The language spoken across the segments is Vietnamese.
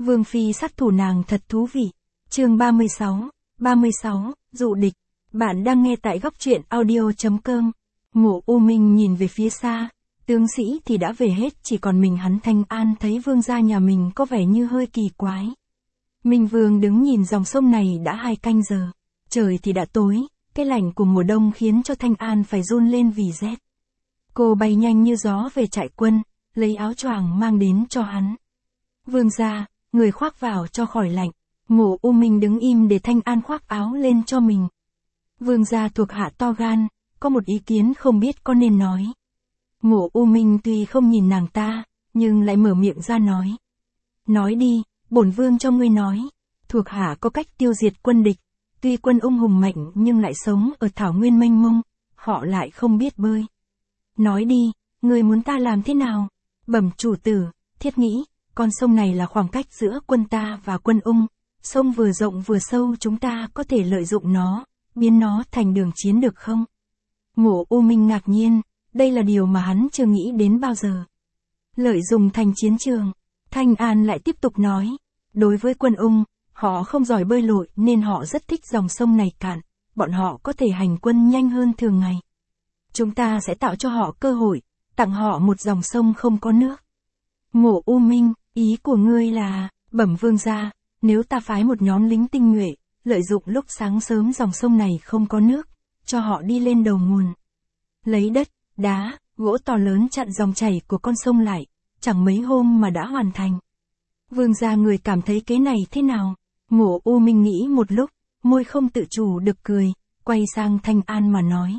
Vương phi sát thủ nàng thật thú vị. Chương 36, dụ địch. Bạn đang nghe tại góc truyện audio.com. Mộ U Minh nhìn về phía xa, tướng sĩ thì đã về hết, chỉ còn mình hắn. Thanh An thấy vương gia nhà mình có vẻ như hơi kỳ quái. Minh Vương đứng nhìn dòng sông này đã 2 canh giờ, trời thì đã tối, cái lạnh của mùa đông khiến cho Thanh An phải run lên vì rét. Cô bay nhanh như gió về trại quân, lấy áo choàng mang đến cho hắn. Vương gia, người khoác vào cho khỏi lạnh. Mộ U Minh đứng im để Thanh An khoác áo lên cho mình. Vương gia thuộc hạ to gan, có một ý kiến không biết có nên nói. Mộ U Minh tuy không nhìn nàng ta, nhưng lại mở miệng ra nói. Nói đi, bổn vương cho ngươi nói. Thuộc hạ có cách tiêu diệt quân địch, tuy quân Ung hùng mạnh nhưng lại sống ở thảo nguyên mênh mông, họ lại không biết bơi. Nói đi, ngươi muốn ta làm thế nào? Bẩm chủ tử, thiết nghĩ, con sông này là khoảng cách giữa quân ta và quân Ung. Sông vừa rộng vừa sâu, chúng ta có thể lợi dụng nó, biến nó thành đường chiến được không? Mộ U Minh ngạc nhiên, đây là điều mà hắn chưa nghĩ đến bao giờ. Lợi dụng thành chiến trường. Thanh An lại tiếp tục nói, đối với quân Ung, họ không giỏi bơi lội nên họ rất thích dòng sông này cạn, bọn họ có thể hành quân nhanh hơn thường ngày. Chúng ta sẽ tạo cho họ cơ hội, tặng họ một dòng sông không có nước. Mộ U Minh, ý của ngươi là, bẩm vương gia, nếu ta phái một nhóm lính tinh nhuệ, lợi dụng lúc sáng sớm dòng sông này không có nước, cho họ đi lên đầu nguồn. Lấy đất, đá, gỗ to lớn chặn dòng chảy của con sông lại, chẳng mấy hôm mà đã hoàn thành. Vương gia, người cảm thấy kế này thế nào? Mộ U Minh nghĩ một lúc, môi không tự chủ được cười, quay sang Thanh An mà nói.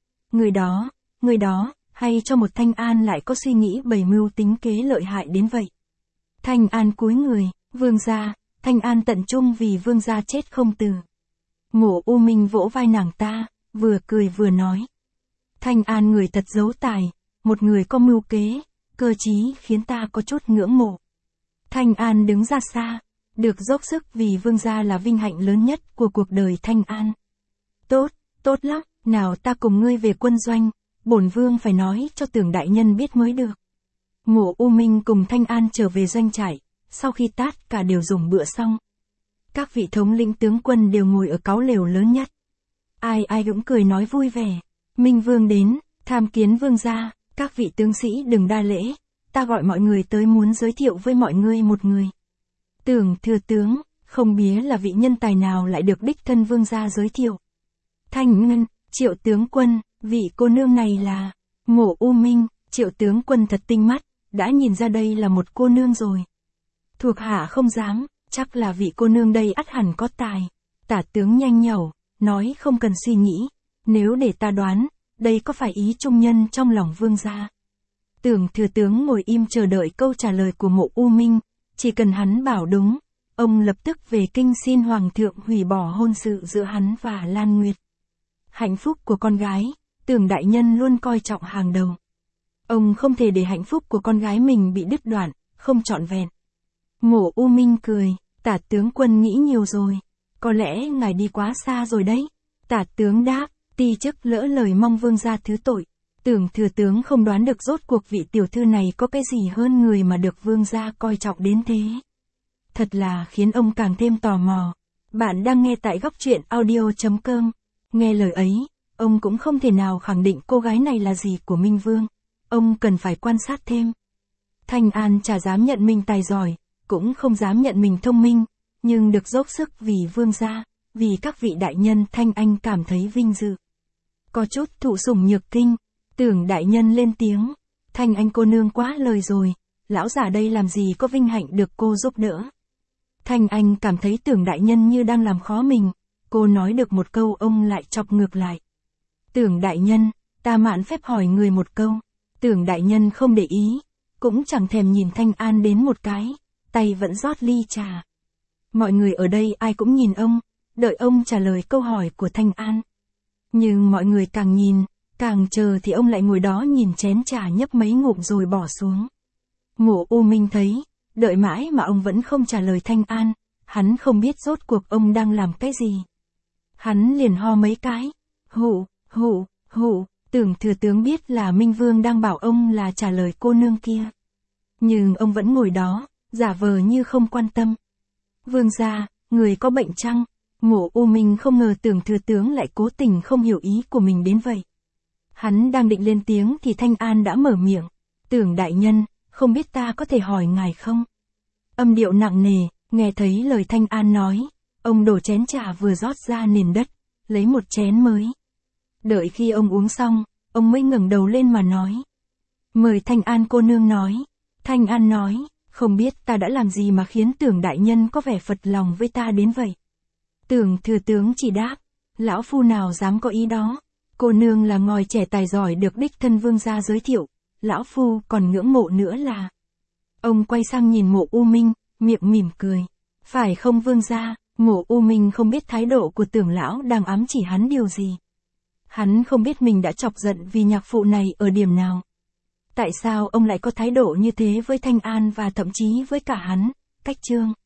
Người đó, hay cho một Thanh An lại có suy nghĩ bày mưu tính kế lợi hại đến vậy. Thanh An cúi người, vương gia, Thanh An tận trung vì vương gia chết không từ. Mộ U Minh vỗ vai nàng ta, vừa cười vừa nói. Thanh An người thật giấu tài, một người có mưu kế, cơ trí khiến ta có chút ngưỡng mộ. Thanh An đứng ra xa, được dốc sức vì vương gia là vinh hạnh lớn nhất của cuộc đời Thanh An. Tốt lắm, nào ta cùng ngươi về quân doanh, bổn vương phải nói cho Tưởng đại nhân biết mới được. Mộ U Minh cùng Thanh An trở về doanh trại, sau khi tất cả đều dùng bữa xong. Các vị thống lĩnh tướng quân đều ngồi ở cáu lều lớn nhất. Ai cũng cười nói vui vẻ. Minh Vương đến, tham kiến vương gia, các vị tướng sĩ đừng đa lễ, ta gọi mọi người tới muốn giới thiệu với mọi người một người. Tưởng thừa tướng, không biết là vị nhân tài nào lại được đích thân vương gia giới thiệu. Thanh Ngân, Triệu tướng quân, vị cô nương này là... Mộ U Minh, Triệu tướng quân thật tinh mắt, đã nhìn ra đây là một cô nương rồi. Thuộc hạ không dám, chắc là vị cô nương đây ắt hẳn có tài. Tả tướng nhanh nhẩu, nói không cần suy nghĩ, nếu để ta đoán, đây có phải ý trung nhân trong lòng vương gia. Tưởng thừa tướng ngồi im chờ đợi câu trả lời của Mộ U Minh, chỉ cần hắn bảo đúng, ông lập tức về kinh xin hoàng thượng hủy bỏ hôn sự giữa hắn và Lan Nguyệt. Hạnh phúc của con gái, Tưởng đại nhân luôn coi trọng hàng đầu. Ông không thể để hạnh phúc của con gái mình bị đứt đoạn, không trọn vẹn. Mộ U Minh cười, tả tướng quân nghĩ nhiều rồi, có lẽ ngài đi quá xa rồi đấy. Tả tướng đáp, ti chức lỡ lời mong vương gia thứ tội. Tưởng thừa tướng không đoán được rốt cuộc vị tiểu thư này có cái gì hơn người mà được vương gia coi trọng đến thế. Thật là khiến ông càng thêm tò mò. Bạn đang nghe tại góc truyện audio.com. Nghe lời ấy, ông cũng không thể nào khẳng định cô gái này là gì của Minh Vương. Ông cần phải quan sát thêm. Thanh An chả dám nhận mình tài giỏi, cũng không dám nhận mình thông minh, nhưng được dốc sức vì vương gia, vì các vị đại nhân. Thanh Anh cảm thấy vinh dự. Có chút thụ sủng nhược kinh, Tưởng đại nhân lên tiếng. Thanh Anh cô nương quá lời rồi, lão giả đây làm gì có vinh hạnh được cô giúp đỡ. Thanh Anh cảm thấy Tưởng đại nhân như đang làm khó mình, cô nói được một câu ông lại chọc ngược lại. Tưởng đại nhân, ta mạn phép hỏi người một câu. Tưởng đại nhân không để ý, cũng chẳng thèm nhìn Thanh An đến một cái, tay vẫn rót ly trà. Mọi người ở đây ai cũng nhìn ông, đợi ông trả lời câu hỏi của Thanh An. Nhưng mọi người càng nhìn, càng chờ thì ông lại ngồi đó nhìn chén trà nhấp mấy ngụm rồi bỏ xuống. Mộ U Minh thấy, đợi mãi mà ông vẫn không trả lời Thanh An, hắn không biết rốt cuộc ông đang làm cái gì. Hắn liền ho mấy cái, hụ, Tưởng thừa tướng biết là Minh Vương đang bảo ông là trả lời cô nương kia. Nhưng ông vẫn ngồi đó, giả vờ như không quan tâm. Vương gia, người có bệnh chăng? Mộ U Minh không ngờ Tưởng thừa tướng lại cố tình không hiểu ý của mình đến vậy. Hắn đang định lên tiếng thì Thanh An đã mở miệng. Tưởng đại nhân, không biết ta có thể hỏi ngài không? Âm điệu nặng nề, nghe thấy lời Thanh An nói. Ông đổ chén trà vừa rót ra nền đất, lấy một chén mới. Đợi khi ông uống xong, ông mới ngẩng đầu lên mà nói. Mời Thanh An cô nương nói. Thanh An nói, không biết ta đã làm gì mà khiến Tưởng đại nhân có vẻ phật lòng với ta đến vậy. Tưởng thừa tướng chỉ đáp, lão phu nào dám có ý đó. Cô nương là ngòi trẻ tài giỏi được đích thân vương gia giới thiệu, lão phu còn ngưỡng mộ nữa là. Ông quay sang nhìn Mộ U Minh, miệng mỉm cười. Phải không vương gia? Mộ U Minh không biết thái độ của Tưởng lão đang ám chỉ hắn điều gì. Hắn không biết mình đã chọc giận vì nhạc phụ này ở điểm nào. Tại sao ông lại có thái độ như thế với Thanh An và thậm chí với cả hắn, Cách Trương?